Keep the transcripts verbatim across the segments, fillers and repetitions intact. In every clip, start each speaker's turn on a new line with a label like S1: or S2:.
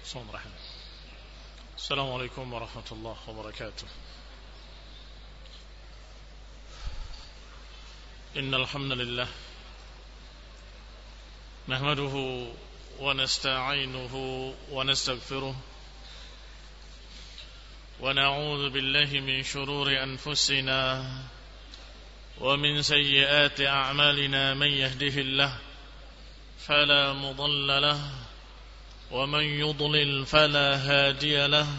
S1: السلام عليكم ورحمة الله وبركاته. إن الحمد لله نحمده ونستعينه ونستغفره ونعوذ بالله من شرور أنفسنا ومن سيئات أعمالنا من يهده الله فلا مضل له ومن يضلل فلا هادي له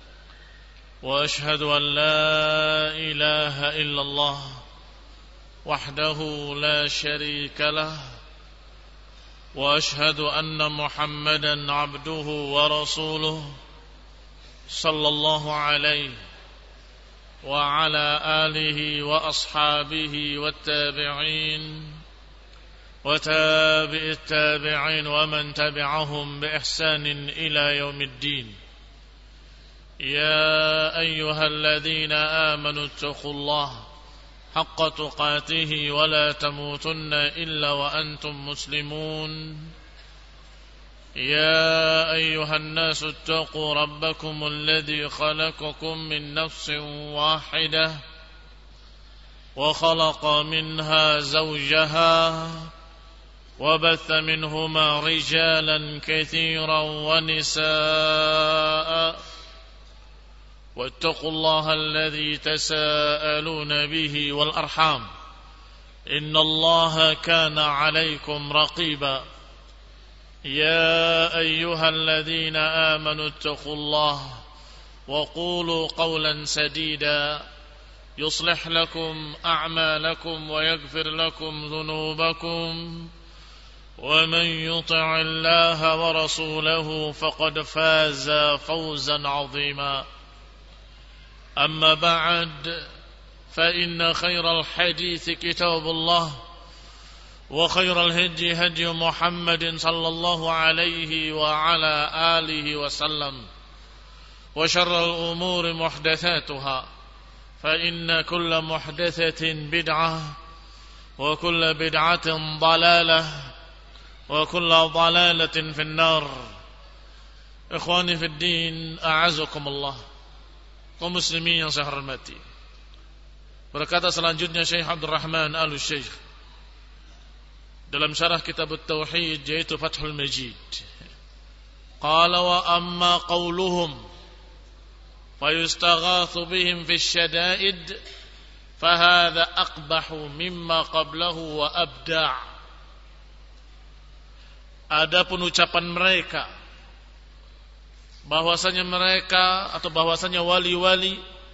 S1: وأشهد أن لا إله إلا الله وحده لا شريك له وأشهد أن محمدا عبده ورسوله صلى الله عليه وعلى آله وأصحابه والتابعين وتابع التابعين ومن تبعهم بإحسان إلى يوم الدين. يا أيها الذين آمنوا اتقوا الله حق تقاته ولا تموتن إلا وأنتم مسلمون. يا أيها الناس اتقوا ربكم الذي خلقكم من نفس واحدة وخلق منها زوجها وبث منهما رجالا كثيرا ونساء واتقوا الله الذي تساءلون به والأرحام إن الله كان عليكم رقيبا. يا أيها الذين آمنوا اتقوا الله وقولوا قولا سديدا يصلح لكم أعمالكم ويغفر لكم ذنوبكم ومن يطع الله ورسوله فقد فاز فوزا عظيما. أما بعد فإن خير الحديث كتاب الله وخير الهدي هدي محمد صلى الله عليه وعلى آله وسلم وشر الأمور محدثاتها فإن كل محدثة بدعة وكل بدعة ضلالة وكل ضلالة في النار. Ikhwani fi din, a'azakumullah. Kaum muslimin yang saya hormati. Berkata selanjutnya Syekh Abdul Rahman Al-Syekh dalam syarah kitab At-Tauhid yaitu Fathul Majid. Qala wa amma qawluhum fayustaghathu bihim fi syada'id fahadha aqbahu mimma qablahu wa abda'. Adapun ucapan mereka bahwasanya mereka atau bahwasanya wali-wali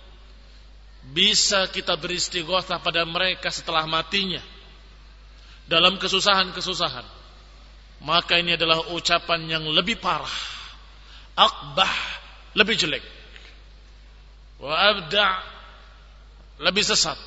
S1: bisa kita beristighatsah pada mereka setelah matinya dalam kesusahan-kesusahan, maka ini adalah ucapan yang lebih parah, aqbah, lebih jelek, wa abda', lebih sesat,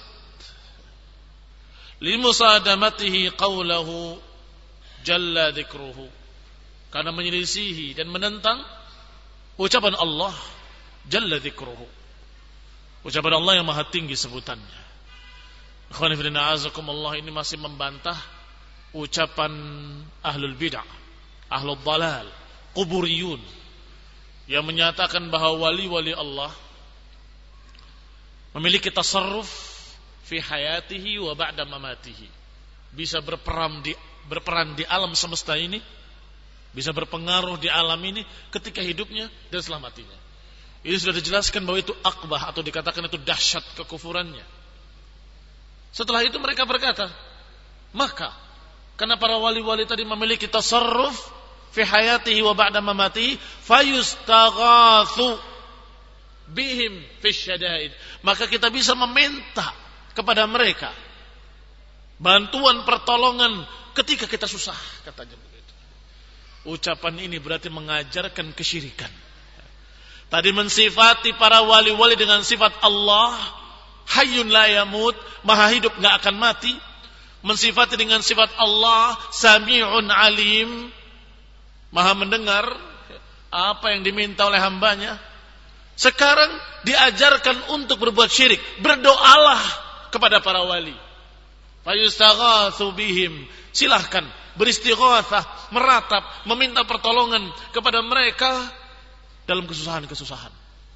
S1: limusadamatihi qawlahu jalla dzikruhu, karena menyelisihi dan menentang ucapan Allah jalla dzikruhu, ucapan Allah yang maha tinggi sebutannya. Ikhwani fillah azakumullah, ini masih membantah ucapan ahlul bid'ah, ahlul dalal, kuburiyun, yang menyatakan bahwa wali-wali Allah memiliki tasarruf fi hayatihi wa ba'da mamatihi, bisa berperan di berperan di alam semesta ini, bisa berpengaruh di alam ini ketika hidupnya dan setelah matinya. Ini sudah dijelaskan bahwa itu akbah atau dikatakan itu dahsyat kekufurannya. Setelah itu mereka berkata, maka karena para wali-wali tadi memiliki tasarruf fi hayatihi wa ba'da mamatihi fayustaghathu bihim fi syada'id, maka kita bisa meminta kepada mereka bantuan pertolongan ketika kita susah, katanya begitu. Ucapan ini berarti mengajarkan kesyirikan. Tadi mensifati para wali-wali dengan sifat Allah hayyun la yamut, maha hidup enggak akan mati. Mensifati dengan sifat Allah sami'un alim, maha mendengar apa yang diminta oleh hambanya. Sekarang diajarkan untuk berbuat syirik. Berdoalah kepada para wali. Fayustaghatsu bihim, silahkan beristighatsah, meratap, meminta pertolongan kepada mereka dalam kesusahan-kesusahan.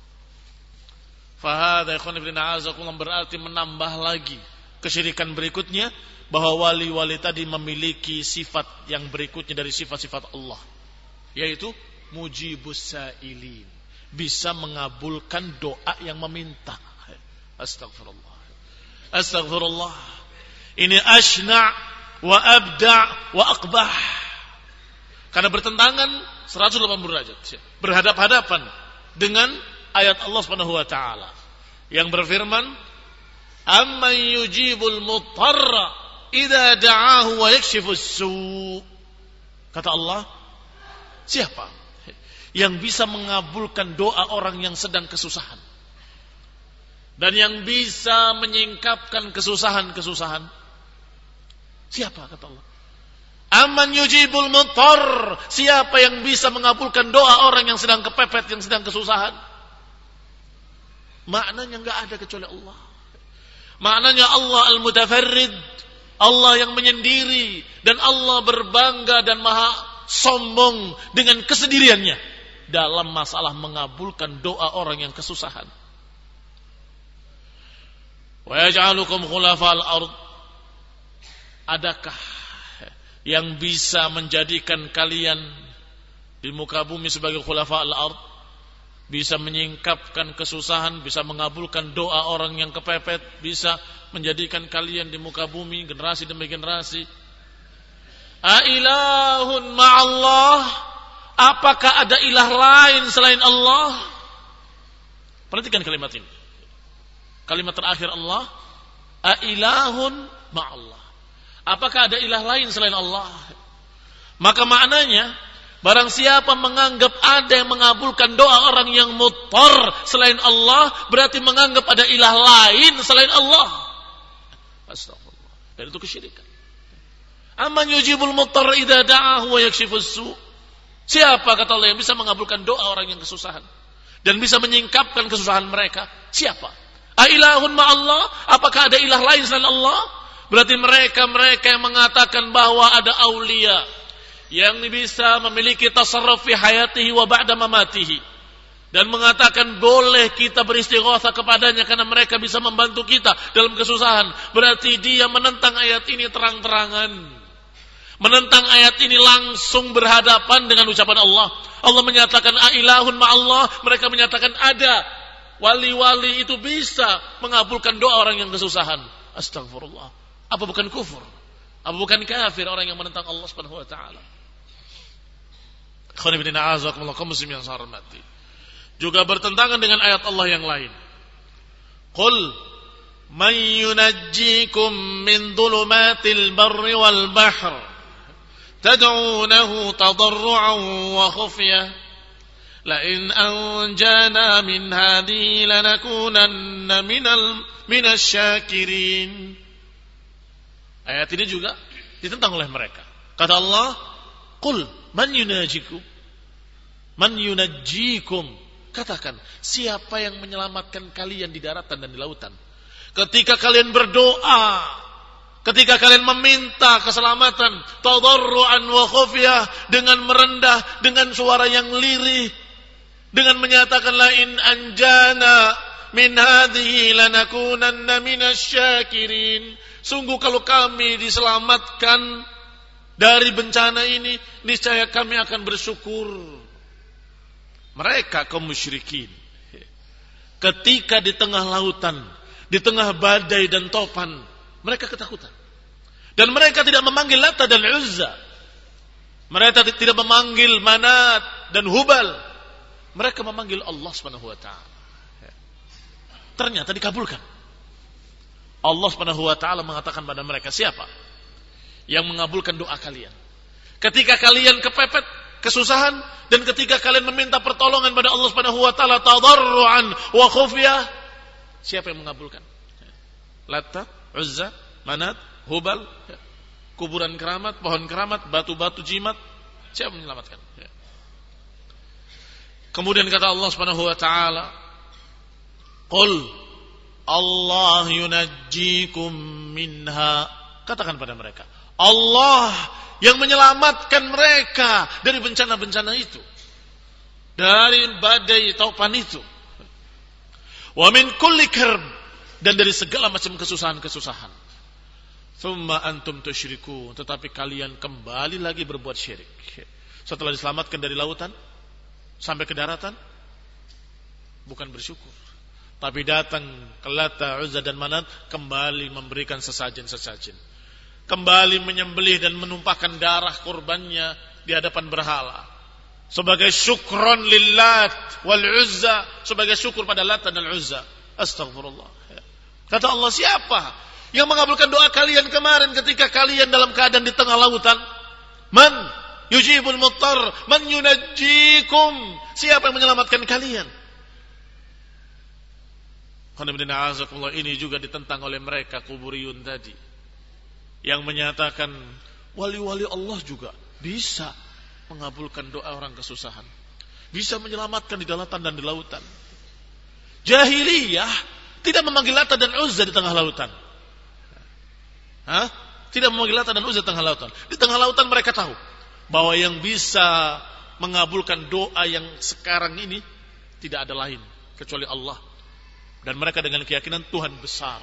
S1: Fahadha ikhwan ibn a'azakumullah berarti menambah lagi kesyirikan berikutnya, bahwa wali-wali tadi memiliki sifat yang berikutnya dari sifat-sifat Allah, yaitu mujibus sa'ilin, bisa mengabulkan doa yang meminta. Astagfirullah, astagfirullah. Ini asyna' wa abda' wa aqbah, karena bertentangan seratus delapan puluh derajat, berhadap-hadapan dengan ayat Allah Subhanahu wa taala yang berfirman, amman yujibul muttarra idza da'ahu wa yakshifus su'. Kata Allah, siapa yang bisa mengabulkan doa orang yang sedang kesusahan dan yang bisa menyingkapkan kesusahan-kesusahan? Siapa? Kata Allah, amman yujibul muttar, siapa yang bisa mengabulkan doa orang yang sedang kepepet, yang sedang kesusahan? Maknanya enggak ada kecuali Allah. Maknanya Allah al-mutafarrid, Allah yang menyendiri, dan Allah berbangga dan maha sombong dengan kesendiriannya dalam masalah mengabulkan doa orang yang kesusahan. Wa yaj'alukum khulafa'al ard, adakah yang bisa menjadikan kalian di muka bumi sebagai khulafa'al ard, bisa menyingkapkan kesusahan, bisa mengabulkan doa orang yang kepepet, bisa menjadikan kalian di muka bumi generasi demi generasi? Ailahun ma'allah, apakah ada ilah lain selain Allah? Perhatikan kalimat ini, kalimat terakhir Allah, ailahun ma'allah, apakah ada ilah lain selain Allah? Maka maknanya, barang siapa menganggap ada yang mengabulkan doa orang yang muttar selain Allah, berarti menganggap ada ilah lain selain Allah. Astagfirullah. Dan itu kesyirikan. Amman yujibul muttar idza da'ahu wa yakshifus su'. Siapa, kata Allah, yang bisa mengabulkan doa orang yang kesusahan dan bisa menyingkapkan kesusahan mereka? Siapa? Ailahun ma'allah, apakah ada ilah lain selain Allah? Berarti mereka-mereka yang mengatakan bahwa ada aulia yang bisa memiliki tasarruf fi hayatihi wa ba'da mamatihi, dan mengatakan boleh kita beristighatsah kepadanya karena mereka bisa membantu kita dalam kesusahan, berarti dia menentang ayat ini terang-terangan, menentang ayat ini langsung berhadapan dengan ucapan Allah. Allah menyatakan ailahun ma'allah, mereka menyatakan ada wali-wali itu bisa mengabulkan doa orang yang kesusahan. Astagfirullah. Apa bukan kufur? Apa bukan kafir orang yang menentang Allah Subhanahu wa taala? Juga bertentangan dengan ayat Allah yang lain. Qul man yunajjikum min dhulumatil barri wal bahr tad'unahu tadarruan wa khufyah la in anjana min hadhihi lanakunanna minal minasyakirin. Ayat ini juga ditentang oleh mereka. Kata Allah, qul man yunajikum, man yunajjikum, katakan siapa yang menyelamatkan kalian di daratan dan di lautan ketika kalian berdoa, ketika kalian meminta keselamatan, tadarruan wa khufyah, dengan merendah, dengan suara yang lirih, dengan menyatakan la in anjana min hadhihi lanakunanna minasyakirin. Sungguh kalau kami diselamatkan dari bencana ini, niscaya kami akan bersyukur. Mereka kaum musyrikin, ketika di tengah lautan, di tengah badai dan topan, mereka ketakutan. Dan mereka tidak memanggil Lata dan Uzza. Mereka tidak memanggil Manat dan Hubal. Mereka memanggil Allah Subhanahu wa taala. Ternyata dikabulkan. Allah Subhanahu wa taala mengatakan pada mereka, siapa yang mengabulkan doa kalian ketika kalian kepepet, kesusahan, dan ketika kalian meminta pertolongan pada Allah Subhanahu wa taala tadarruan wa khufyah? Siapa yang mengabulkan? Lata, Uzza, Manat, Hubal, kuburan keramat, pohon keramat, batu-batu jimat. Siapa yang menyelamatkan? Kemudian kata Allah Subhanahu wa taala, qul Allah yunajjikum minha, katakan pada mereka, Allah yang menyelamatkan mereka dari bencana-bencana itu. dari badai taupan itu. Wa min kulli karb, dan dari segala macam kesusahan-kesusahan. Thumma antum tusyriku, tetapi kalian kembali lagi berbuat syirik. Setelah diselamatkan dari lautan sampai ke daratan, bukan bersyukur, tapi datang ke Lata, Uzza dan Manat, kembali memberikan sesajen-sesajen, kembali menyembelih dan menumpahkan darah kurbannya di hadapan berhala sebagai syukron lillat wal Uzza, sebagai syukur pada Lata dan Uzza. Astagfirullah. Kata Allah, siapa yang mengabulkan doa kalian kemarin ketika kalian dalam keadaan di tengah lautan? Man yujibul muttar, man yunajjikum, siapa yang menyelamatkan kalian? Ini juga ditentang oleh mereka kuburiyun tadi, yang menyatakan wali-wali Allah juga bisa mengabulkan doa orang kesusahan, bisa menyelamatkan di daratan dan di lautan. Jahiliyah tidak memanggil Lata dan Uzza di tengah lautan. Hah? Tidak memanggil Lata dan Uzza di tengah lautan. Di tengah lautan mereka tahu bahwa yang bisa mengabulkan doa yang sekarang ini tidak ada lain kecuali Allah. Dan mereka dengan keyakinan Tuhan besar.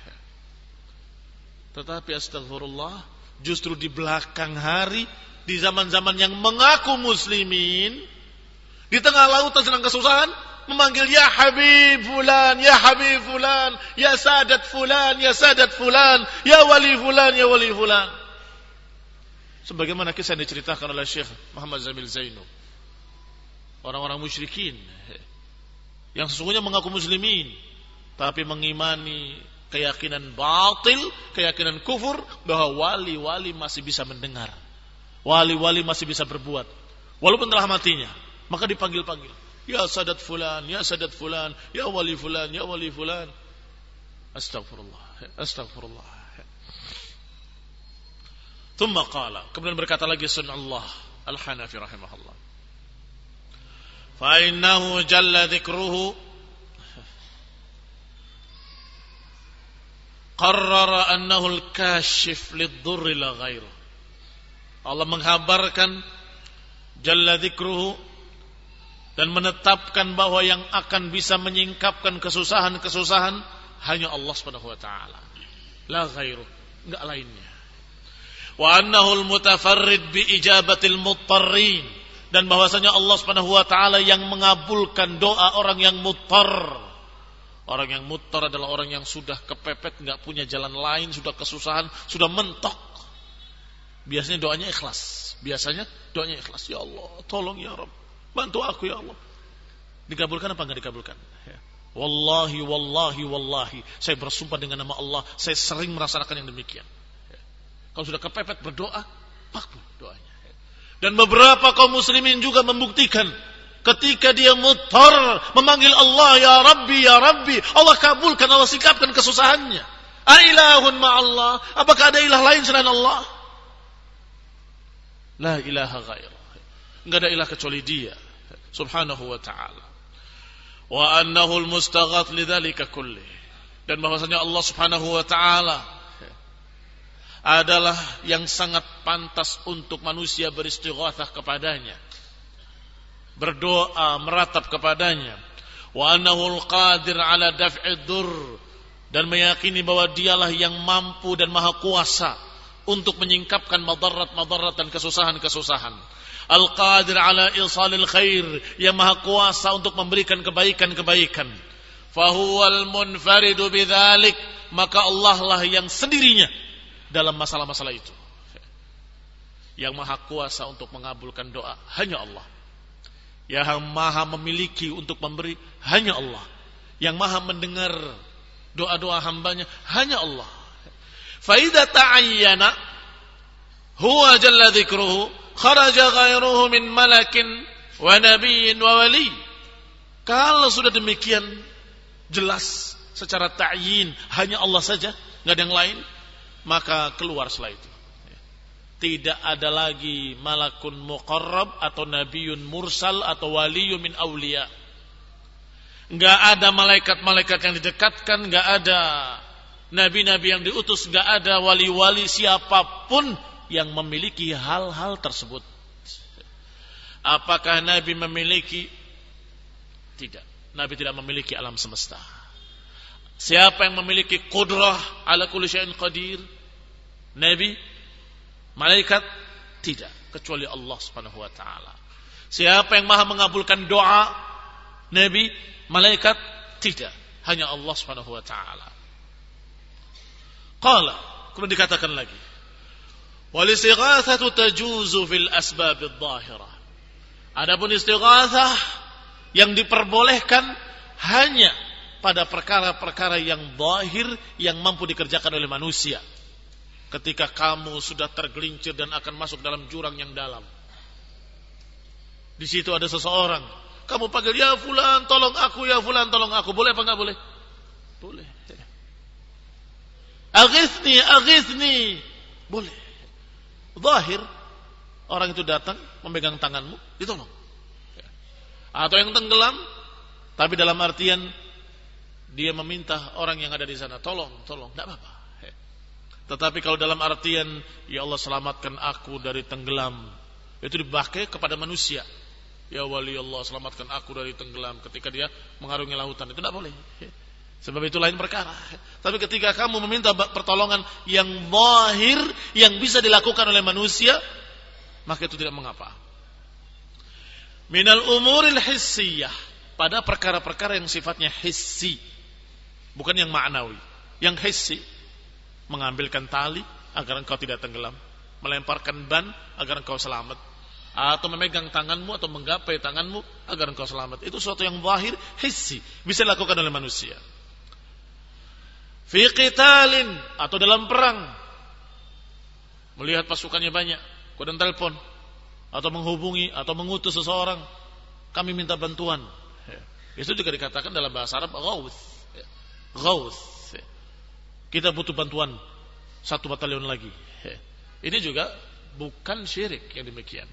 S1: Tetapi astagfirullah, justru di belakang hari, di zaman-zaman yang mengaku muslimin, di tengah lautan sedang kesusahan, memanggil ya Habib fulan, ya Habib fulan, ya Sadat fulan, ya Sadat fulan, ya Wali fulan, ya Wali fulan. Sebagaimana kisah yang diceritakan oleh Syekh Muhammad Zamil Zainub, orang-orang musyrikin yang sesungguhnya mengaku muslimin, tapi mengimani keyakinan batil, keyakinan kufur, bahwa wali-wali masih bisa mendengar, wali-wali masih bisa berbuat walaupun telah matinya. Maka dipanggil-panggil, ya Sadat fulan, ya Sadat fulan, ya Wali fulan, ya Wali fulan. Astagfirullah, astagfirullah. Thumma qala, kemudian berkata lagi Sunnullah Al-Hanafi rahimahullah, fa innahu jalla dzikruhu qarrara annahu al-kashif lid-durri la ghairu. Allah menghabarkan jalla dzikruhu dan menetapkan bahwa yang akan bisa menyingkapkan kesusahan-kesusahan hanya Allah Subhanahu wa taala, la ghairu, enggak lainnya. Wa annahu al-mutafarrid bi ijabatil muttarrin, dan bahwasanya Allah Subhanahu wa taala yang mengabulkan doa orang yang muttar. Orang yang muttar adalah orang yang sudah kepepet, enggak punya jalan lain, sudah kesusahan, sudah mentok. Biasanya doanya ikhlas. Biasanya doanya ikhlas. Ya Allah, tolong ya Rabb, bantu aku ya Allah. Dikabulkan apa enggak dikabulkan? Ya. Wallahi, wallahi, wallahi, saya bersumpah dengan nama Allah, saya sering merasakan yang demikian. Ya. Kalau sudah kepepet berdoa, makbul doanya. Ya. Dan beberapa kaum muslimin juga membuktikan, ketika dia muttar memanggil Allah, ya Rabbi, ya Rabbi, Allah kabulkan, Allah sikapkan kesusahannya. Ailahun ma'allah, apakah ada ilah lain selain Allah? La ilaha ghairah, enggak ada ilah kecuali Dia subhanahu wa ta'ala. Wa annahu al-mustaghath lidzalika kulli, dan bahwasanya Allah subhanahu wa ta'ala adalah yang sangat pantas untuk manusia beristighatsah kepadanya, berdoa meratap kepadanya. Wa annahu al-qadir ala daf'id dur, dan meyakini bahwa Dialah yang mampu dan maha kuasa untuk menyingkapkan madarat-madarat dan kesusahan-kesusahan. Al-qadir ala isalil khair, yang maha kuasa untuk memberikan kebaikan-kebaikan. Fahuwal munfaridu bidzalik, maka Allah lah yang sendirinya dalam masalah-masalah itu. Yang maha kuasa untuk mengabulkan doa hanya Allah. Yang maha memiliki untuk memberi hanya Allah. Yang maha mendengar doa-doa hambanya hanya Allah. Fa idza ta'ayyana huwa jalla dzikruhu kharaja ghairuhu min malakin wa nabiyyin wa wali. Kalau sudah demikian jelas secara ta'yin hanya Allah saja, enggak ada yang lain, maka keluar setelah itu. Tidak ada lagi malakun muqarrab atau nabiyun mursal atau waliyun min awliya. Enggak ada malaikat-malaikat yang didekatkan, enggak ada nabi-nabi yang diutus, enggak ada wali-wali siapapun yang memiliki hal-hal tersebut. Apakah nabi memiliki Tidak. Nabi tidak memiliki alam semesta. Siapa yang memiliki qudrah ala kulli syai'in qadir? Nabi, malaikat? Tidak, kecuali Allah Subhanahu wa taala. Siapa yang maha mengabulkan doa? Nabi, malaikat? Tidak, hanya Allah Subhanahu wa taala. Qala, kemudian dikatakan lagi, wal istighatsatu tajuzu fil asbab adh-dhahirah. Adapun istighatsah yang diperbolehkan hanya pada perkara-perkara yang zahir yang mampu dikerjakan oleh manusia. Ketika kamu sudah tergelincir dan akan masuk dalam jurang yang dalam, di situ ada seseorang, kamu panggil, ya fulan tolong aku, ya fulan tolong aku, boleh apa enggak boleh? Boleh. Aghithni, aghithni, boleh. Zahir, orang itu datang memegang tanganmu, ditolong. Atau yang tenggelam, tapi dalam artian dia meminta orang yang ada di sana, tolong, tolong, tidak apa-apa. Tetapi kalau dalam artian, ya Allah selamatkan aku dari tenggelam, itu dipakai kepada manusia. Ya wali Allah selamatkan aku dari tenggelam ketika dia mengarungi lautan, itu tidak boleh. Sebab itu lain perkara. Tapi ketika kamu meminta pertolongan yang zahir, yang bisa dilakukan oleh manusia, maka itu tidak mengapa. Minal umuril hissiyah, pada perkara-perkara yang sifatnya hissi, bukan yang ma'nawi. Yang hissi, mengambilkan tali agar engkau tidak tenggelam, melemparkan ban agar engkau selamat, atau memegang tanganmu atau menggapai tanganmu agar engkau selamat. Itu sesuatu yang zahir, hissi, bisa dilakukan oleh manusia. Fi qitalin, atau dalam perang, melihat pasukannya banyak, kemudian telepon atau menghubungi atau mengutus seseorang, kami minta bantuan. Itu juga dikatakan dalam bahasa Arab ghauth. Ghauth. Kita butuh bantuan satu batalion lagi. Ini juga bukan syirik yang demikian.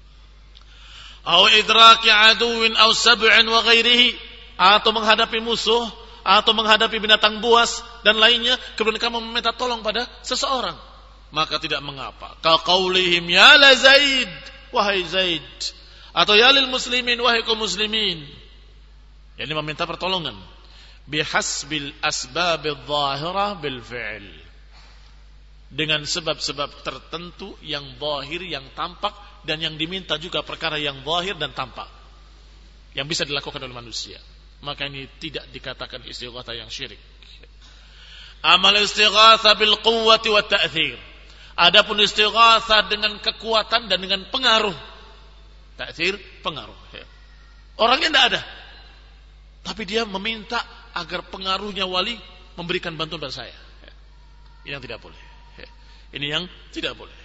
S1: Au idraki aduwin au sab'in wa ghairihi, atau menghadapi musuh atau menghadapi binatang buas dan lainnya, kemudian kamu meminta tolong pada seseorang, maka tidak mengapa. Ka qaulihim ya la Zaid, wahai Zaid, atau ya lil muslimin, wahai kaum muslimin. Ini meminta pertolongan bihasbil asbabil zahirah bil fi'l, dengan sebab-sebab tertentu yang zahir, yang tampak, dan yang diminta juga perkara yang zahir dan tampak yang bisa dilakukan oleh manusia. Maka ini tidak dikatakan istighatsah yang syirik. Amal istighatsah bil quwwati wat ta'thir. Adapun istighatsah dengan kekuatan dan dengan pengaruh. Ta'thir, pengaruh. Orangnya tidak ada, tapi dia meminta agar pengaruhnya wali memberikan bantuan pada saya. Ini yang tidak boleh. Ini yang tidak boleh.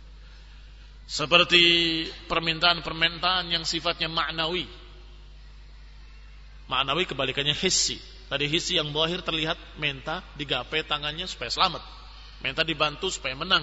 S1: Seperti permintaan-permintaan yang sifatnya ma'nawi. Ma'nawi kebalikannya hissi. Tadi hissi yang zahir terlihat, minta digapai tangannya supaya selamat, minta dibantu supaya menang,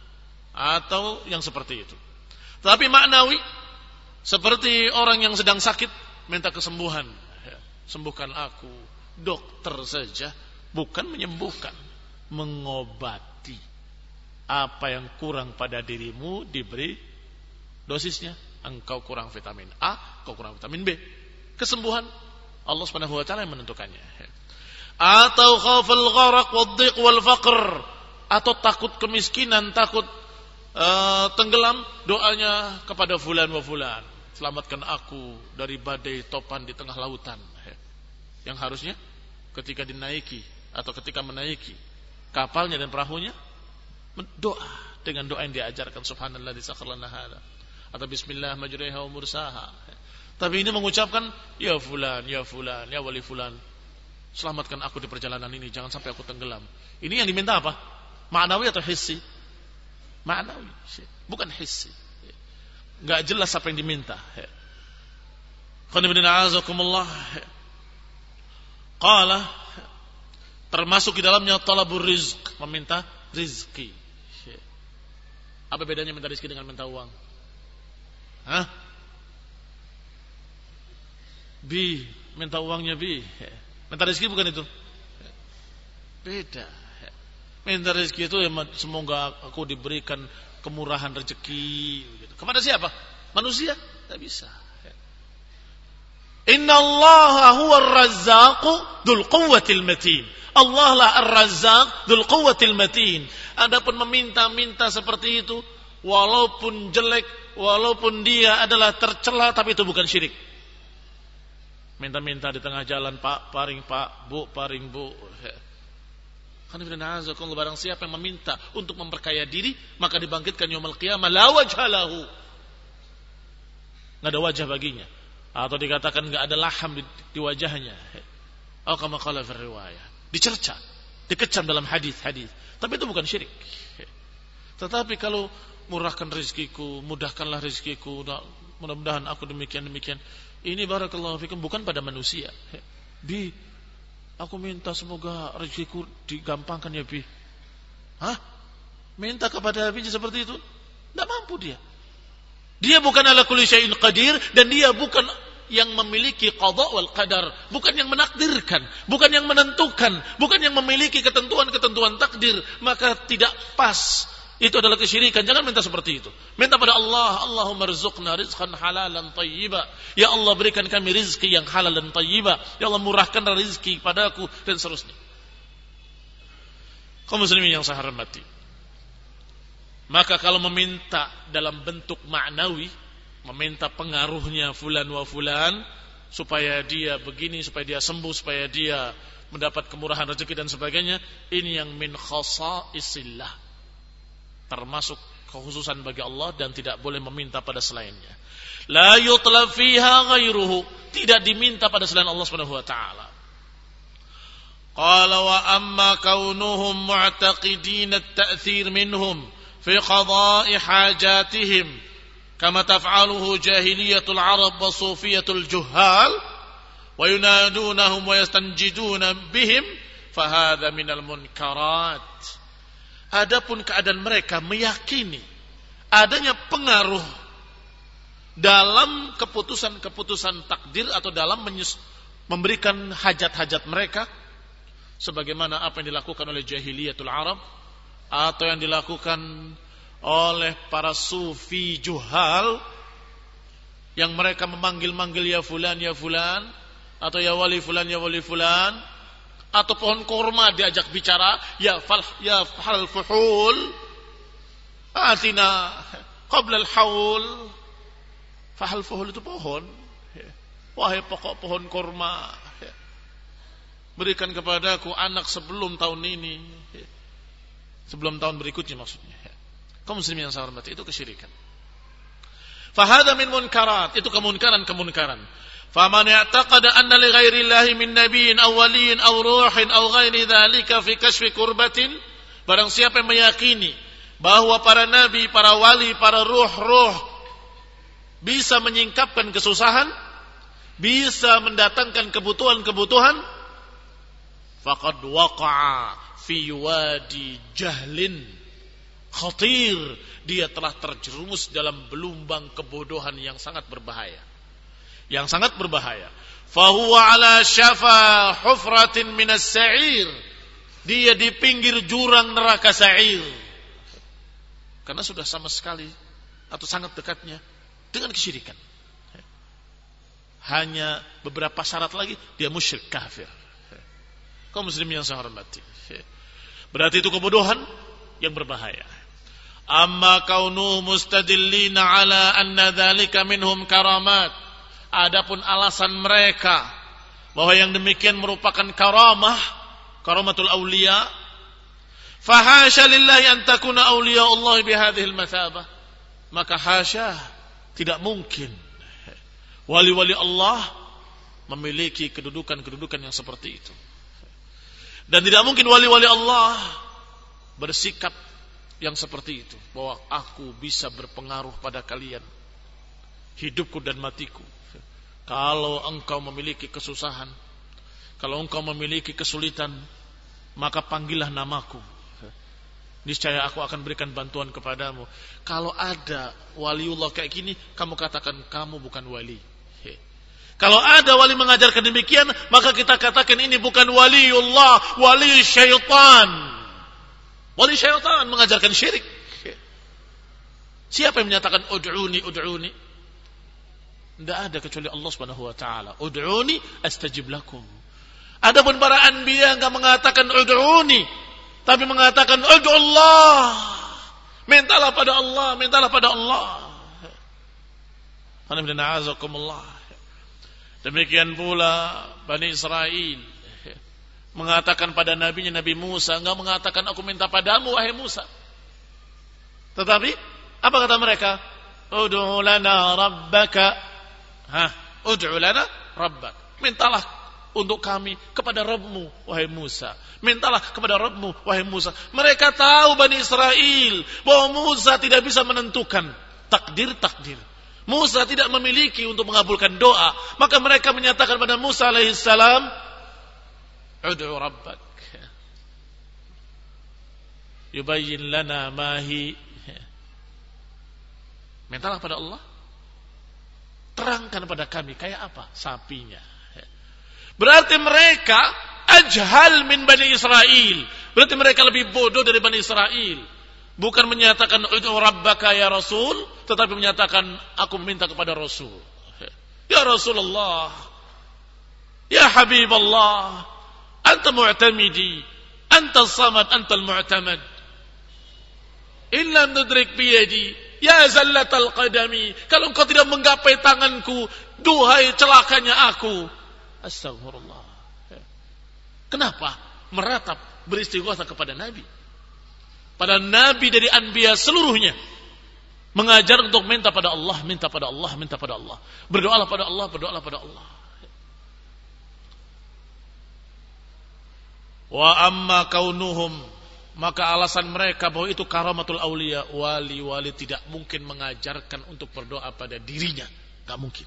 S1: atau yang seperti itu. Tapi ma'nawi, seperti orang yang sedang sakit minta kesembuhan. Sembuhkan aku. Dokter saja bukan menyembuhkan, mengobati. Apa yang kurang pada dirimu diberi dosisnya. Engkau kurang vitamin A, engkau kurang vitamin B. Kesembuhan Allah Subhanahu wa taala yang menentukannya. Atau khauful gharq wadhiq wal faqr, atau takut kemiskinan, takut uh, tenggelam, doanya kepada fulan wa fulan, selamatkan aku dari badai topan di tengah lautan. Yang harusnya ketika dinaiki atau ketika menaiki kapalnya dan perahunya, doa dengan doa yang diajarkan, subhanallah disakhkhara lana hada, atau bismillah majriha wa mursaha. Tapi ini mengucapkan ya fulan, ya fulan, ya wali fulan, selamatkan aku di perjalanan ini, jangan sampai aku tenggelam. Ini yang diminta apa? Ma'nawi atau hissi? Ma'nawi, bukan hissi. Enggak jelas apa yang diminta. Qanibina azakumullah. Qala, termasuk di dalamnya talabur rizq, meminta rizki. Apa bedanya minta rizki dengan minta uang? Hah? Bi, minta uangnya bi. Minta rezeki bukan itu. Beda. Minta rezeki itu ya, semoga aku diberikan kemurahan rezeki. Kepada siapa? Manusia? Tidak bisa. Inna Allah huwa ar-razzaqu dzul quwwatil matin. Allah lah ar-razzaq dzul quwwatil matin. Adapun meminta-minta seperti itu, walaupun jelek, walaupun dia adalah tercela, tapi itu bukan syirik. Minta-minta di tengah jalan, Pak, paring Pak, Bu, paring Bu. Barang siapa yang meminta untuk memperkaya diri, maka dibangkitkan yaumul qiyamah la wajha lahu. Enggak ada wajah baginya. Atau dikatakan enggak ada laham di, di wajahnya. Atau kama qala fi riwayah. Dicerca, dikecam dalam hadis-hadis. Tapi itu bukan syirik. Tetapi kalau murahkan rezekiku, mudahkanlah rezekiku, mudah-mudahan aku demikian-demikian. Ini barakallahu fikum bukan pada manusia. Bi, aku minta semoga rezekiku digampangkan ya Bi. Hah? Minta kepada Bi seperti itu? Tidak mampu dia. Dia bukan ala kulli syai'in qadir, dan dia bukan yang memiliki qada wal qadar, bukan yang menakdirkan, bukan yang menentukan, bukan yang memiliki ketentuan-ketentuan takdir, maka tidak pas. Itu adalah kesyirikan. Jangan minta seperti itu. Minta pada Allah, Allahumma rizqna rizqan halalan tayyiba. Ya Allah, berikan kami rizki yang halal dan tayyiba. Ya Allah, murahkan rizki padaku, dan seterusnya. Kaum muslimin yang saya hormati, maka kalau meminta dalam bentuk maknawi, meminta pengaruhnya fulan wa fulan, supaya dia begini, supaya dia sembuh, supaya dia mendapat kemurahan rezeki dan sebagainya, ini yang min khasaisillah, termasuk kekhususan bagi Allah, dan tidak boleh meminta pada selainnya. La yutlab fiha ghairuhu, tidak diminta pada selain Allah Subhanahu wa taala. Qala wa amma kaunuhum mu'taqidin at-ta'thir minhum fi qada'i hajatihim kama taf'aluhu jahiliyatul arab wa sufiyatul juhal wa yunadunahum wa yastanjiduna bihim fahadha minal munkarat. Adapun keadaan mereka meyakini adanya pengaruh dalam keputusan-keputusan takdir atau dalam menyus- memberikan hajat-hajat mereka, sebagaimana apa yang dilakukan oleh jahiliyatul arab atau yang dilakukan oleh para sufi juhal, yang mereka memanggil-manggil ya fulan ya fulan, atau ya wali fulan ya wali fulan, atau pohon kurma diajak bicara, ya fal ya fal fuhul atina qabla al-haul. Fahal fuhul itu pohon, wahai pokok pohon kurma, berikan kepadaku anak sebelum tahun ini, sebelum tahun berikutnya maksudnya. Kaum muslimin yang saya hormati, itu kesyirikan. Fahada min munkarat, itu kemunkaran-kemunkaran. Faman ya'taqada anna li ghairillahi min nabiyyin aw waliyyin aw ruhin aw ghairi dzalika fi kashfi kurbatin, barang siapa yang meyakini bahwa para nabi, para wali, para ruh-ruh bisa menyingkapkan kesusahan, bisa mendatangkan kebutuhan-kebutuhan, faqad waqa'a fi wadi jahlin khatir, dia telah terjerumus dalam belumbang kebodohan yang sangat berbahaya, yang sangat berbahaya. Fahuwa ala syafa hufratin minas sa'ir, dia di pinggir jurang neraka sa'ir, karena sudah sama sekali atau sangat dekatnya dengan kesyirikan. Hanya beberapa syarat lagi dia musyrik kafir. Kaum muslimin yang saya hormati, berarti itu kebodohan yang berbahaya. Amma kaunu mustadillina ala anna dzalika minhum karamat, adapun alasan mereka bahwa yang demikian merupakan karamah, karamatul auliya, fahasya lillahi an takuna auliya Allah bihadhihi al-mathabah, maka hasya, tidak mungkin wali-wali Allah memiliki kedudukan-kedudukan yang seperti itu. Dan tidak mungkin wali-wali Allah bersikap yang seperti itu, bahwa aku bisa berpengaruh pada kalian, hidupku dan matiku. Kalau engkau memiliki kesusahan, kalau engkau memiliki kesulitan, maka panggillah namaku, niscaya aku akan berikan bantuan kepadamu. Kalau ada waliullah kayak gini, kamu katakan kamu bukan wali. Kalau ada wali mengajarkan demikian, maka kita katakan ini bukan waliullah, wali syaitan. Wali syaitan mengajarkan syirik. Siapa yang menyatakan ud'uni ud'uni? Tidak ada kecuali Allah Subhanahu wa taala. Ud'uni astajib lakum. Adapun para anbiya enggak mengatakan ud'uni, tapi mengatakan ud'ullah. Mintalah pada Allah, mintalah pada Allah. Demikian pula Bani Israel mengatakan pada nabinya Nabi Musa, enggak mengatakan aku minta padamu wahai Musa. Tetapi apa kata mereka? Ud'u lana rabbaka. Hah, ud'u lana rabbak. Mintalah untuk kami kepada Rabbmu wahai Musa. Mintalah kepada Rabbmu wahai Musa. Mereka tahu Bani Israel bahwa Musa tidak bisa menentukan takdir-takdir. Musa tidak memiliki untuk mengabulkan doa, maka mereka menyatakan pada Musa alaihissalam, ud'u rabbak yubayyin lana ma hi. Mintalah pada Allah, terangkan pada kami kayak apa sapinya. Berarti mereka ajhal min Bani Israel. Berarti mereka lebih bodoh dari Bani Israel. Bukan menyatakan ud'u rabbaka ya Rasul, tetapi menyatakan aku meminta kepada Rasul. Ya Rasulullah, ya Habiballah, anta mu'tamidi, anta samad, anta al-mu'tamad. In lam nudrik biyadi, ya zallatal qadami. Kalau engkau tidak menggapai tanganku, duhai celakanya aku. Astagfirullah. Kenapa meratap beristighatsah kepada Nabi? Pada Nabi dari Anbiya seluruhnya mengajar untuk minta pada Allah, minta pada Allah, minta pada Allah. Berdoalah pada Allah, berdoalah pada Allah. Wa amma kaunuhum, maka alasan mereka bahwa itu karamatul aulia, wali-wali tidak mungkin mengajarkan untuk berdoa pada dirinya, enggak mungkin.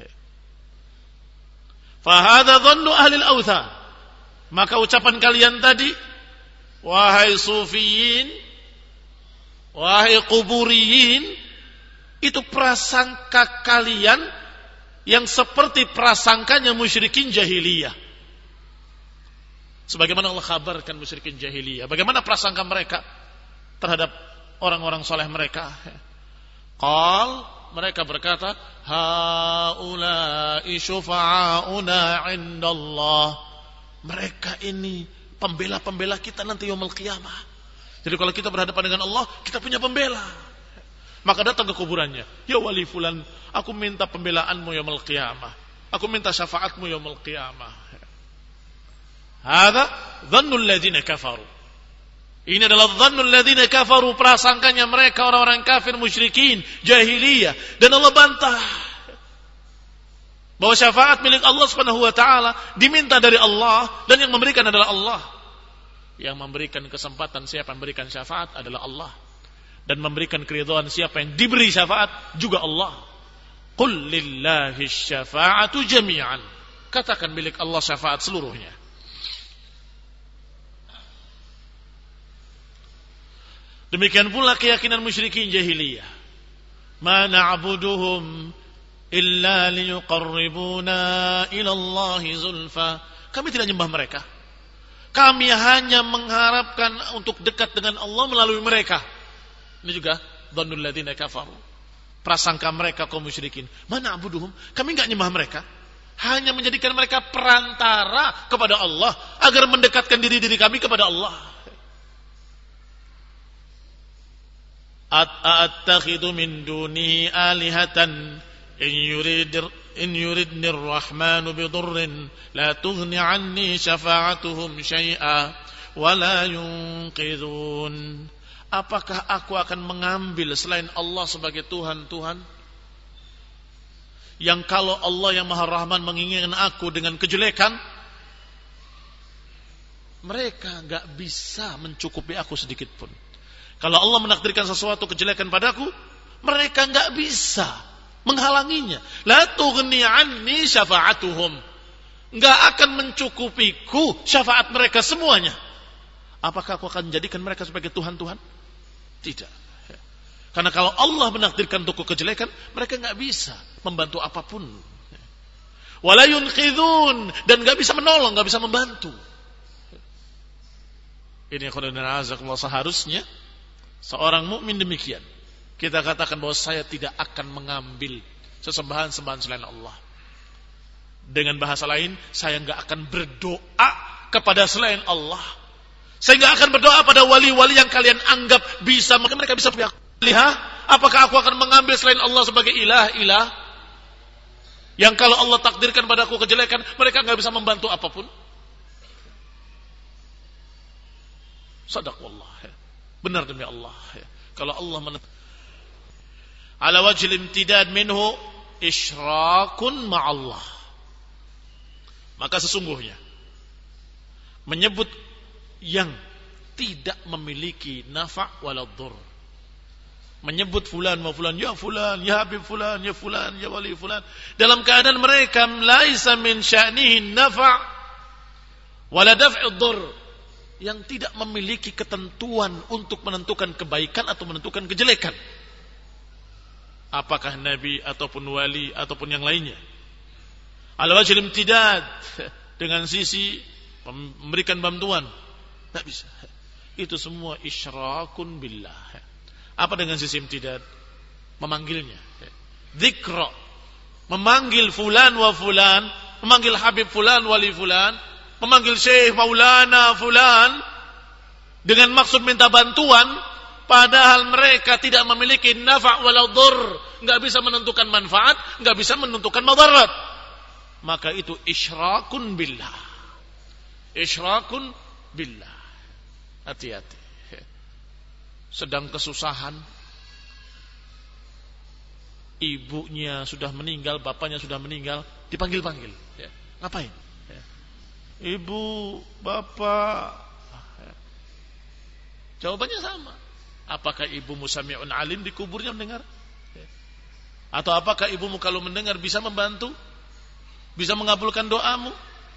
S1: Fa hadza dhannu ahli al-awthan. Maka ucapan kalian tadi, wahai sufiyin, wahai kuburiyin, itu prasangka kalian yang seperti prasangkanya musyrikin jahiliyah. Sebagaimana Allah kabarkan musyrikin jahiliyah, bagaimana prasangka mereka terhadap orang-orang soleh mereka. Qal, mereka berkata, haula'i syufa'auna 'indallah. Mereka ini pembela-pembela kita nanti yaumul qiyamah. Jadi kalau kita berhadapan dengan Allah, kita punya pembela. Maka datang ke kuburannya, ya wali fulan, aku minta pembelaanmu yaumul qiyamah. Aku minta syafaatmu yaumul qiyamah. Hadza dhannul ladzina kafaru. Ini adalah dhannul ladzina kafaru, prasangkanya mereka orang-orang kafir musyrikin jahiliyah, dan Allah bantah bahwa syafaat milik Allah Subhanahu wa taala diminta dari Allah, dan yang memberikan adalah Allah. Yang memberikan kesempatan siapa yang memberikan syafaat adalah Allah, dan memberikan keridhaan siapa yang diberi syafaat juga Allah. Qul lillahi syafa'atu jami'an. Katakan milik Allah syafaat seluruhnya. Demikian pula keyakinan musyrikin jahiliyah. Ma na'buduhum illa liyuqarribuna ila Allahi zulfa. Kami tidak menyembah mereka, kami hanya mengharapkan untuk dekat dengan Allah melalui mereka. Ini juga dhannul ladzina kafaru, prasangka mereka kaum musyrikin. Mana abuduhum, kami enggak nyembah mereka, hanya menjadikan mereka perantara kepada Allah agar mendekatkan diri-diri kami kepada Allah. At-attakhidhu min duni alihatan in yurid in yuridnir rahmanu bidurrin la tughni anni syafa'atuhum syai'a wa la yunqidhun. Apakah aku akan mengambil selain Allah sebagai Tuhan-Tuhan yang kalau Allah yang Maha Rahman menginginkan aku dengan kejelekan, mereka enggak bisa mencukupi aku sedikit pun. Kalau Allah menakdirkan sesuatu kejelekan padaku, mereka enggak bisa menghalanginya. La tughni anni syafa'atuhum. Enggak akan mencukupiku syafaat mereka semuanya. Apakah aku akan menjadikan mereka sebagai Tuhan-Tuhan? Tidak. Karena kalau Allah menakdirkan untuk kejelekan, mereka enggak bisa membantu apapun. Wala yunqidhun, dan enggak bisa menolong, enggak bisa membantu. Ini khairan azakumullah, seharusnya seorang mukmin demikian. Kita katakan bahwa saya tidak akan mengambil sesembahan-sembahan selain Allah. Dengan bahasa lain, saya enggak akan berdoa kepada selain Allah. Saya enggak akan berdoa pada wali-wali yang kalian anggap bisa, maka mereka bisa lihat. Apakah aku akan mengambil selain Allah sebagai ilah-ilah yang kalau Allah takdirkan padaku kejelekan, mereka enggak bisa membantu apapun? Sadaqallah. Benar demi Allah. Kalau Allah menetapkan ala wajhil imtidad minhu isyrakun ma'allah, maka sesungguhnya menyebut yang tidak memiliki nafa' wala dhur, menyebut fulan wa fulan, ya fulan, ya habib fulan, ya fulan, ya wali fulan, dalam keadaan mereka laisa min sya'nihi nafa' wala daf'i dhur, yang tidak memiliki ketentuan untuk menentukan kebaikan atau menentukan kejelekan. Apakah nabi ataupun wali ataupun yang lainnya. Ala wajhil imtidad, dengan sisi memberikan bantuan, tak bisa. Itu semua isyrakun billah. Apa dengan sisi imtidad? Memanggilnya. Dzikra, memanggil fulan wa fulan, memanggil habib fulan wali fulan, memanggil syekh maulana fulan dengan maksud minta bantuan, padahal mereka tidak memiliki nafa' wala dhur, enggak bisa menentukan manfaat, enggak bisa menentukan madarat. Maka itu isyrakun billah. Isyrakun billah. Hati-hati. Sedang kesusahan, ibunya sudah meninggal, bapaknya sudah meninggal, dipanggil-panggil. Ngapain? Ibu, bapak. Jawabannya sama. Apakah ibumu sami'un alim, di kuburnya mendengar? Atau apakah ibumu kalau mendengar bisa membantu? Bisa mengabulkan doamu?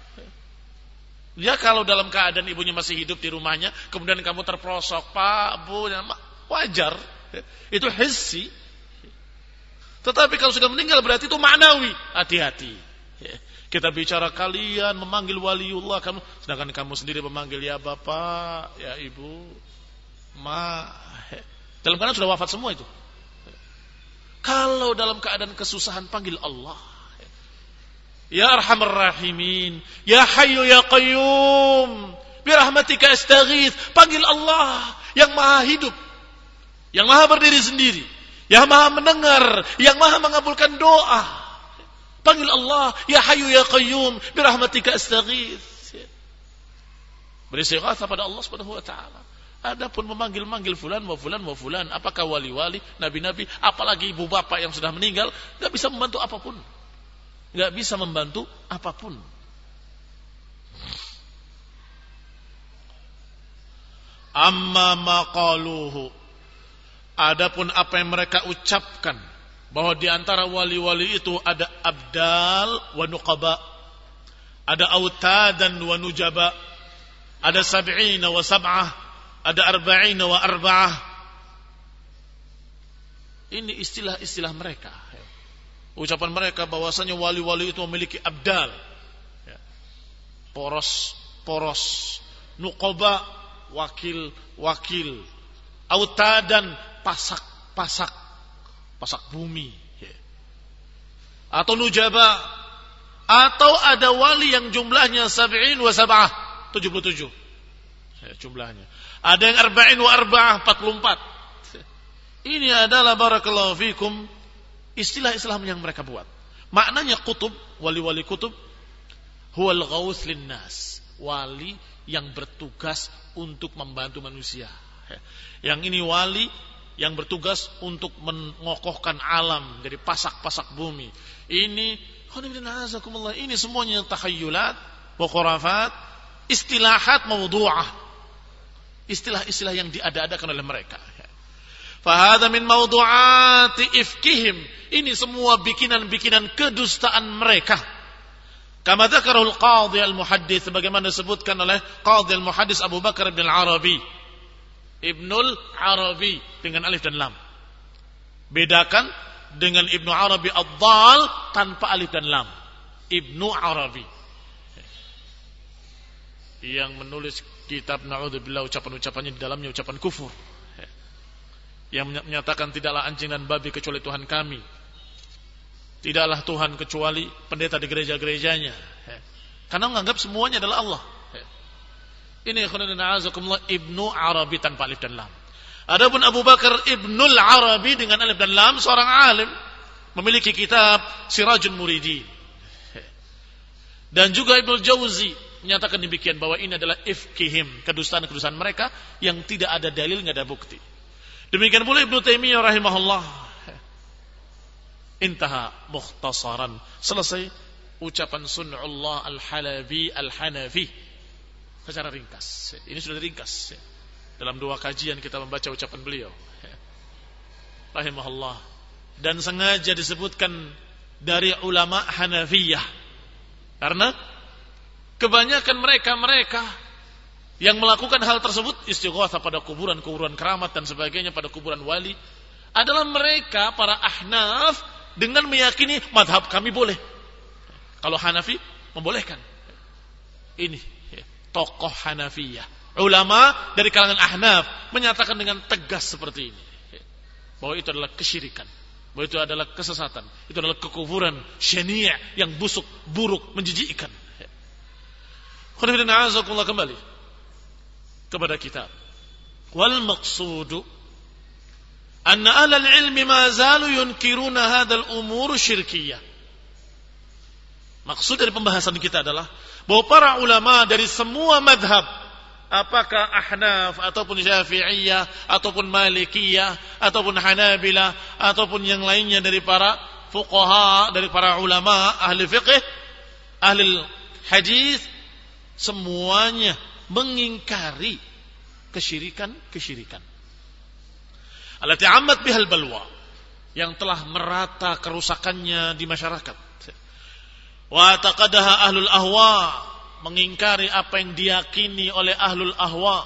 S1: Ya kalau dalam keadaan ibunya masih hidup di rumahnya, kemudian kamu terprosok, Pak, Bu, wajar. Itu hissi. Tetapi kalau sudah meninggal berarti itu maknawi. Hati-hati. Kita bicara kalian memanggil waliullah kamu, sedangkan kamu sendiri memanggil ya bapak, ya ibu, ma. Dalam keadaan sudah wafat semua itu. Kalau dalam keadaan kesusahan panggil Allah. Ya Arhamar Rahimin, Ya Hayyu Ya Qayyum, birahmatika astaghits. Panggil Allah yang maha hidup, yang maha berdiri sendiri, yang maha mendengar, yang maha mengabulkan doa. Panggil Allah, Ya Hayyu Ya Qayyum, birahmatika astaghits. Beristighatsah pada Allah Subhanahu wa taala. Adapun memanggil-manggil fulan wa fulan wa fulan, apakah wali-wali, nabi-nabi, apalagi ibu bapak yang sudah meninggal, enggak bisa membantu apapun. Enggak bisa membantu apapun. Amma maqaluhu, adapun apa yang mereka ucapkan, bahwa di antara wali-wali itu ada abdal wa nuqaba, ada autadan wa nujaba, ada sab'ina wa sab'ah, ada arba'ina wa arba'ah. Ini istilah-istilah mereka. Ucapan mereka bahwasanya wali-wali itu memiliki abdal, poros, poros, nuqaba, wakil, wakil, autadan, pasak, pasak, pasak bumi, atau nujaba, atau ada wali yang jumlahnya sab'in wa sab'ah, tujuh puluh tujuh jumlahnya. Ada yang arba'in wa arba'ah, empat puluh empat. Ini adalah barakallahu fikum istilah-istilah yang mereka buat. Maknanya kutub, wali-wali kutub, huwal ghauts linnas, wali yang bertugas untuk membantu manusia. Yang ini wali yang bertugas untuk mengokohkan alam, jadi pasak-pasak bumi. Ini ini semuanya takhayulat wa khurafat, istilahat mawdu'ah, istilah-istilah yang diada-adakan oleh mereka. Fahadha min mawdu'ati ifkihim, ini semua bikinan-bikinan kedustaan mereka. Kama dzakarul Qadhi al-Muhaddits, sebagaimana disebutkan oleh Qadhi al-Muhaddits Abu Bakar bin al-Arabi, Ibnul Arabi dengan alif dan lam. Bedakan dengan Ibnu Arabi ad-Dhal tanpa alif dan lam. Ibnu Arabi yang menulis kitab na'udzubillah, ucapan-ucapannya di dalamnya ucapan kufur, yang menyatakan tidaklah anjing dan babi kecuali Tuhan kami. Tidaklah Tuhan kecuali pendeta di gereja-gerejanya. Karena menganggap semuanya adalah Allah. Ini Ibnu Arabi tanpa alif dan lam. Adapun Abu Bakar Ibnul Arabi dengan alif dan lam, seorang alim, memiliki kitab Sirajul Muridin. Dan juga Ibnu Jauzi menyatakan demikian, bahwa ini adalah ifkihim, kedustaan-kedustaan mereka yang tidak ada dalil, tidak ada bukti. Demikian pula Ibnu Taimiyah rahimahullah. Intaha mukhtasaran, selesai ucapan Sun'ullah Al-Halabi Al-Hanafi secara ringkas. Ini sudah ringkas. Dalam dua kajian kita membaca ucapan beliau rahimahullah, dan sengaja disebutkan dari ulama Hanafiyah karena kebanyakan mereka-mereka yang melakukan hal tersebut, istighatsah pada kuburan-kuburan keramat dan sebagainya, pada kuburan wali, adalah mereka para Ahnaf dengan meyakini madhab kami boleh. Kalau Hanafi membolehkan. Ini tokoh Hanafiyah, ulama dari kalangan Ahnaf menyatakan dengan tegas seperti ini, bahwa itu adalah kesyirikan, bahwa itu adalah kesesatan, itu adalah kekufuran syani' yang busuk, buruk, menjijikkan. Kembali kepada kitab. Wal maqsudu anna ahlal ilmi ma zalu yunkiruna hadzal umur syirkiyah. Maksud dari pembahasan kita adalah bahwa para ulama dari semua madhab, apakah Ahnaf ataupun Syafi'iyah ataupun Malikiyah ataupun Hanabilah ataupun yang lainnya dari para fuqaha, dari para ulama ahli fiqh, ahli hadis, semuanya mengingkari kesyirikan-kesyirikan. Allati ammat bihal balwa, yang telah merata kerusakannya di masyarakat. Wa taqadaha ahlul ahwa, mengingkari apa yang diyakini oleh ahlul ahwa.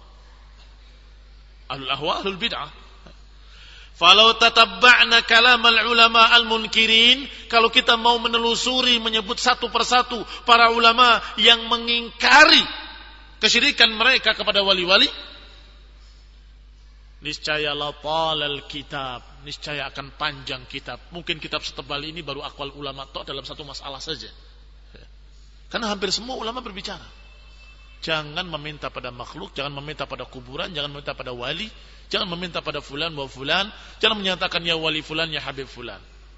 S1: Ahlul ahwa, ahlul bid'ah. Falau tatabba'na kalamal ulama al-munkirin, kalau kita mau menelusuri, menyebut satu persatu para ulama yang mengingkari kesyirikan mereka kepada wali-wali, niscaya la talal kitab, niscaya akan panjang kitab. Mungkin kitab setebal ini baru aqwal ulama toh dalam satu masalah saja. Karena hampir semua ulama berbicara, jangan meminta pada makhluk, jangan meminta pada kuburan, jangan meminta pada wali, jangan meminta pada fulan wa fulan, jangan menyatakan ya wali fulan, ya habib fulan.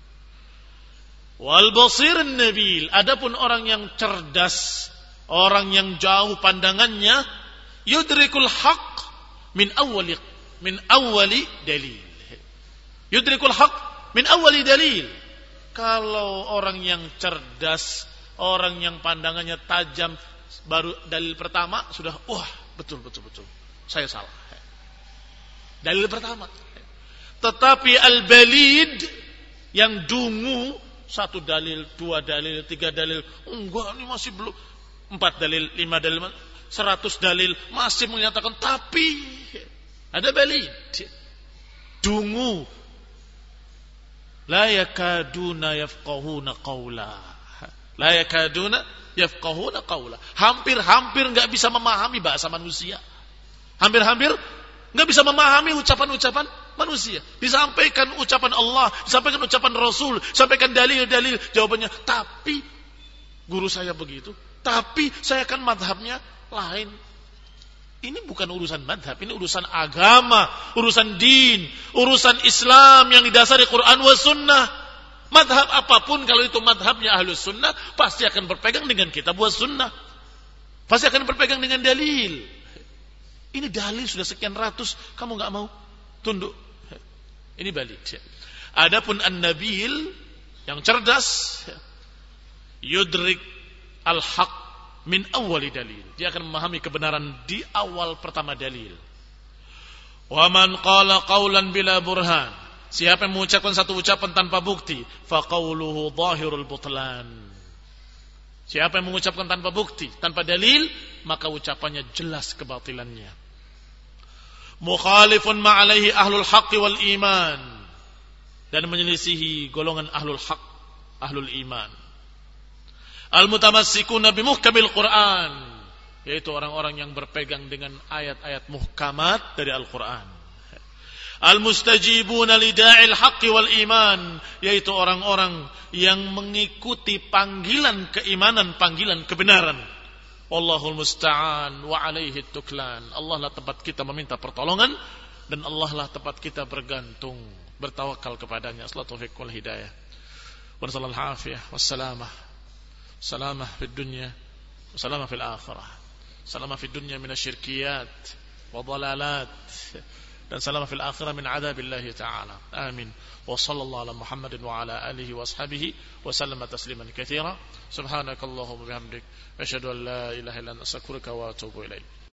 S1: Wal basir nabil, adapun orang yang cerdas, orang yang jauh pandangannya, yudrikul haqq min awwali min awwali dalil. Yudrikul haqq min awwali dalil. Kalau orang yang cerdas, orang yang pandangannya tajam, baru dalil pertama sudah wah, betul betul betul, saya salah. Dalil pertama. Tetapi al-balid yang dungu, satu dalil, dua dalil, tiga dalil, enggak, ini masih belum, empat dalil, lima dalil, seratus dalil, masih menyatakan tapi ada balid, dungu, la yakaduna yafqahuna qawla, la yakaduna yafqahuna qawla, hampir-hampir enggak bisa memahami bahasa manusia, hampir-hampir enggak bisa memahami ucapan-ucapan manusia. Disampaikan ucapan Allah, disampaikan ucapan Rasul, disampaikan dalil-dalil, jawabannya tapi guru saya begitu, tapi saya kan madhabnya lain. Ini bukan urusan madhab, ini urusan agama, urusan din, urusan Islam yang didasari Quran wa sunnah. Madhab apapun, kalau itu madhabnya ahlus sunnah, pasti akan berpegang dengan kitab wa sunnah, pasti akan berpegang dengan dalil. Ini dalil sudah sekian ratus, kamu gak mau tunduk, ini balik. Adapun an-nabil yang cerdas, yudrik al-haq min awwali dalil, dia akan memahami kebenaran di awal pertama dalil. Wa man qala qawlan bila burhan, siapa yang mengucapkan satu ucapan tanpa bukti, fa qawluhu dhahirul butlan. Siapa yang mengucapkan tanpa bukti, tanpa dalil, maka ucapannya jelas kebatilannya. Mukhalifun ma'alaihi ahlul haqqi wal iman, dan menyelisihi golongan ahlul haqq, ahlul iman. Al-mutamassikuna bimuhkamil Qur'an, yaitu orang-orang yang berpegang dengan ayat-ayat muhkamat dari Al-Qur'an. Al-mustajibuna lida'il haqqi wal iman, yaitu orang-orang yang mengikuti panggilan keimanan, panggilan kebenaran. Wallahul musta'an wa alaihi tuklan. Allah lah tempat kita meminta pertolongan, dan Allah lah tempat kita bergantung, bertawakal kepadanya. Assalamualaikum warahmatullahi wal hidayah. Wa sallallahu alafiyah wassalamah. Salamah fid dunya, salamah fil akhirah. Salamah fid dunya minasyirkiyat wa dhalalat, dan salamah fil akhirah min adzabillahi ta'ala. Amin. Wa sallallahu ala Muhammadin wa ala alihi wa ashabihi wa sallama tasliman katsira. Subhanakallahumma bihamdik, asyhadu an la ilaha illa anta astaghfiruka wa atubu ilaik.